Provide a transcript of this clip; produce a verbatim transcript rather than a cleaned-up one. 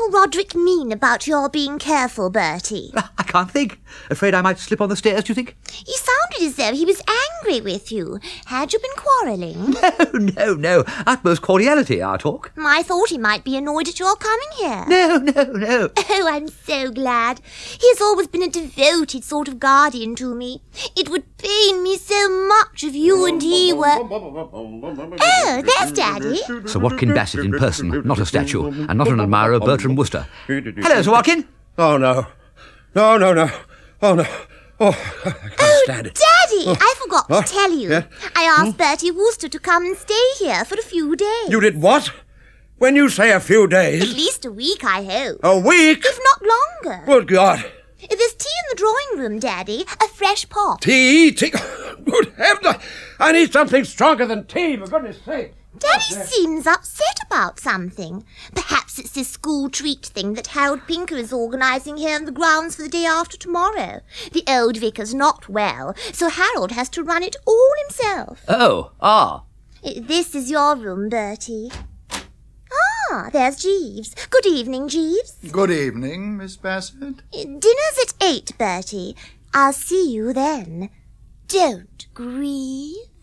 Uncle Roderick mean about your being careful, Bertie? I can't think. Afraid I might slip on the stairs, do you think? He sounded as though he was angry with you. Had you been quarrelling? No, no, no. Utmost cordiality, our talk. I thought he might be annoyed at your coming here. No, no, no. Oh, I'm so glad. He has always been a devoted sort of guardian to me. It would pain me so much if you and he were... Oh, there's Daddy. Sir Watkin Bassett in person, not a statue, and not an admirer of Bertram Wooster. Hello, Sir Watkin. Oh, no. No, no, no. Oh, no. Oh, I can't oh, stand it. Daddy, Oh. I forgot Huh? to tell you. Yeah? I asked Bertie Wooster to come and stay here for a few days. You did what? When you say a few At days... least a week, I hope. A week? If not longer. Good God. There's tea in the drawing room, Daddy. A fresh pot. Tea, tea. Good heavens. I need something stronger than tea, for goodness sake. Daddy seems upset about something. Perhaps it's this school treat thing that Harold Pinker is organising here in the grounds for the day after tomorrow. The old vicar's not well, so Harold has to run it all himself. Oh, ah. This is your room, Bertie. Ah, there's Jeeves. Good evening, Jeeves. Good evening, Miss Bassett. Dinner's at eight, Bertie. I'll see you then. Don't grieve.